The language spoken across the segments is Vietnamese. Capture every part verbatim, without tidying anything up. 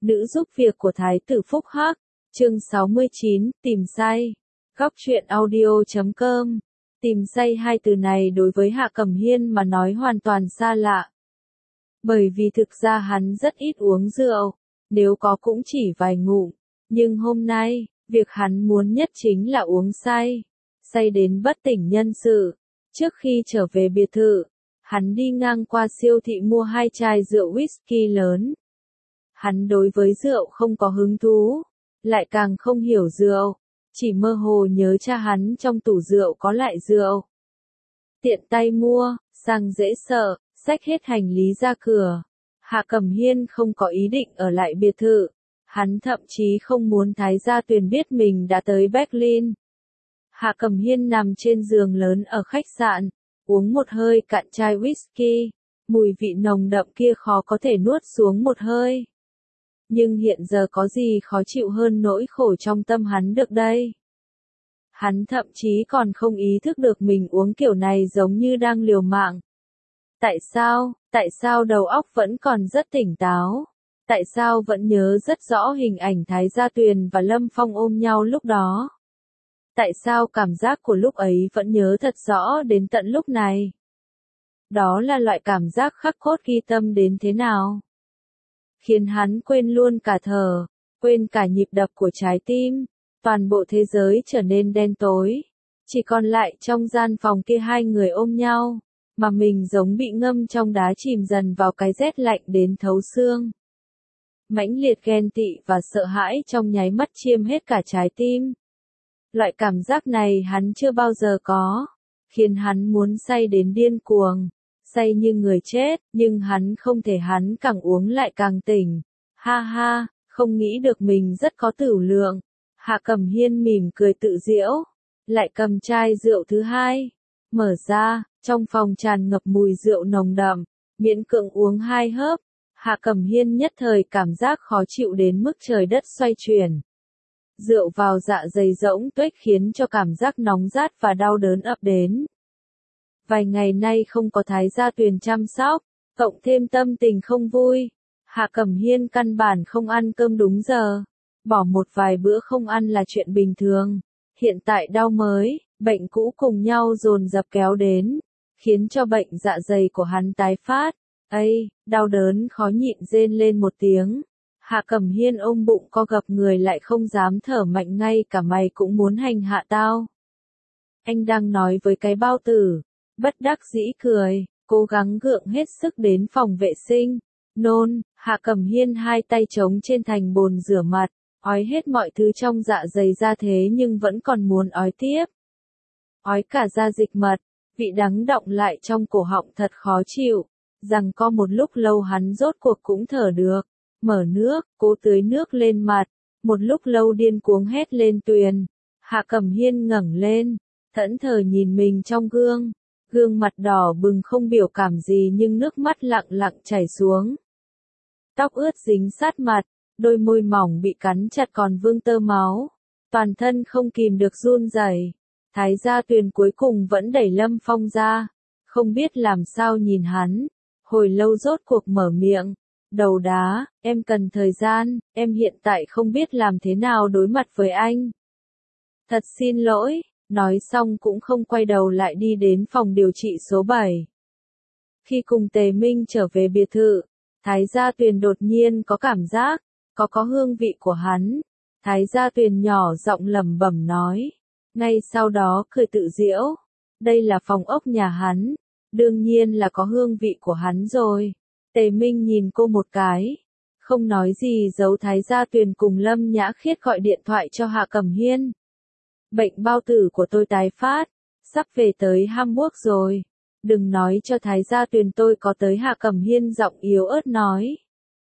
Nữ giúp việc của Thái tử Phúc Hắc, chương sáu mươi chín, tìm say. Góc truyện audio chấm com. Tìm say hai từ này đối với Hạ Cẩm Hiên mà nói hoàn toàn xa lạ. Bởi vì thực ra hắn rất ít uống rượu, nếu có cũng chỉ vài ngụm. Nhưng hôm nay, việc hắn muốn nhất chính là uống say. Say đến bất tỉnh nhân sự. Trước khi trở về biệt thự, hắn đi ngang qua siêu thị mua hai chai rượu whisky lớn. Hắn đối với rượu không có hứng thú, lại càng không hiểu rượu, chỉ mơ hồ nhớ cha hắn trong tủ rượu có lại rượu. Tiện tay mua, sang dễ sợ, xách hết hành lý ra cửa. Hạ Cẩm Hiên không có ý định ở lại biệt thự, hắn thậm chí không muốn Thái Gia Tuyền biết mình đã tới Berlin. Hạ Cẩm Hiên nằm trên giường lớn ở khách sạn, uống một hơi cạn chai whisky, mùi vị nồng đậm kia khó có thể nuốt xuống một hơi. Nhưng hiện giờ có gì khó chịu hơn nỗi khổ trong tâm hắn được đây. Hắn thậm chí còn không ý thức được mình uống kiểu này giống như đang liều mạng. Tại sao, tại sao đầu óc vẫn còn rất tỉnh táo? Tại sao vẫn nhớ rất rõ hình ảnh Thái Gia Tuyền và Lâm Phong ôm nhau lúc đó? Tại sao cảm giác của lúc ấy vẫn nhớ thật rõ đến tận lúc này? Đó là loại cảm giác khắc cốt ghi tâm đến thế nào? Khiến hắn quên luôn cả thở, quên cả nhịp đập của trái tim, toàn bộ thế giới trở nên đen tối. Chỉ còn lại trong gian phòng kia hai người ôm nhau, mà mình giống bị ngâm trong đá chìm dần vào cái rét lạnh đến thấu xương. Mãnh liệt ghen tị và sợ hãi trong nháy mắt chiếm hết cả trái tim. Loại cảm giác này hắn chưa bao giờ có, khiến hắn muốn say đến điên cuồng. Say như người chết, nhưng hắn không thể, hắn càng uống lại càng tỉnh. Ha ha, không nghĩ được mình rất có tửu lượng. Hạ Cẩm Hiên mỉm cười tự giễu, lại cầm chai rượu thứ hai. Mở ra, trong phòng tràn ngập mùi rượu nồng đậm, miễn cưỡng uống hai hớp. Hạ Cẩm Hiên nhất thời cảm giác khó chịu đến mức trời đất xoay chuyển. Rượu vào dạ dày rỗng tuếch khiến cho cảm giác nóng rát và đau đớn ập đến. Vài ngày nay không có Thái Gia Tuyền chăm sóc, cộng thêm tâm tình không vui, Hạ Cẩm Hiên căn bản không ăn cơm đúng giờ. Bỏ một vài bữa không ăn là chuyện bình thường. Hiện tại đau mới, bệnh cũ cùng nhau dồn dập kéo đến, khiến cho bệnh dạ dày của hắn tái phát. Ây, đau đớn khó nhịn rên lên một tiếng. Hạ Cẩm Hiên ôm bụng co gập người lại không dám thở mạnh, ngay cả mày cũng muốn hành hạ tao. Anh đang nói với cái bao tử. Bất đắc dĩ cười, cố gắng gượng hết sức đến phòng vệ sinh. Nôn, Hạ Cẩm Hiên hai tay trống trên thành bồn rửa mặt, ói hết mọi thứ trong dạ dày ra thế nhưng vẫn còn muốn ói tiếp. Ói cả ra dịch mật, vị đắng đọng lại trong cổ họng thật khó chịu. Rằng co một lúc lâu hắn rốt cuộc cũng thở được. Mở nước, cố tưới nước lên mặt. Một lúc lâu điên cuồng hét lên Tuyền. Hạ Cẩm Hiên ngẩng lên, thẫn thờ nhìn mình trong gương. Gương mặt đỏ bừng không biểu cảm gì nhưng nước mắt lặng lặng chảy xuống. Tóc ướt dính sát mặt, đôi môi mỏng bị cắn chặt còn vương tơ máu. Toàn thân không kìm được run rẩy. Thái Gia Tuyền cuối cùng vẫn đẩy Lâm Phong ra. Không biết làm sao nhìn hắn. Hồi lâu rốt cuộc mở miệng. Đầu đá, em cần thời gian, em hiện tại không biết làm thế nào đối mặt với anh. Thật xin lỗi. Nói xong cũng không quay đầu lại đi đến phòng điều trị số bảy. Khi cùng Tề Minh trở về biệt thự, Thái Gia Tuyền đột nhiên có cảm giác, có có hương vị của hắn. Thái Gia Tuyền nhỏ giọng lẩm bẩm nói. Ngay sau đó cười tự giễu. Đây là phòng ốc nhà hắn. Đương nhiên là có hương vị của hắn rồi. Tề Minh nhìn cô một cái. Không nói gì giấu Thái Gia Tuyền cùng Lâm Nhã Khiết gọi điện thoại cho Hạ Cẩm Hiên. Bệnh bao tử của tôi tái phát, sắp về tới Hamburg rồi. Đừng nói cho Thái Gia Tuyền tôi có tới. Hạ Cẩm Hiên giọng yếu ớt nói.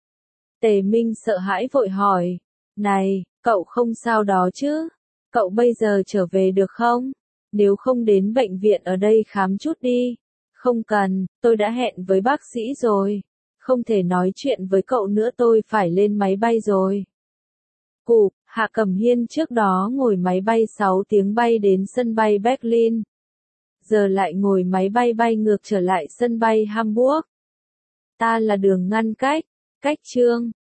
Tề Minh sợ hãi vội hỏi. Này, cậu không sao đó chứ? Cậu bây giờ trở về được không? Nếu không đến bệnh viện ở đây khám chút đi. Không cần, tôi đã hẹn với bác sĩ rồi. Không thể nói chuyện với cậu nữa, tôi phải lên máy bay rồi. Cụp, Hạ Cẩm Hiên trước đó ngồi máy bay sáu tiếng bay đến sân bay Berlin. Giờ lại ngồi máy bay bay ngược trở lại sân bay Hamburg. Ta là đường ngăn cách, cách chương.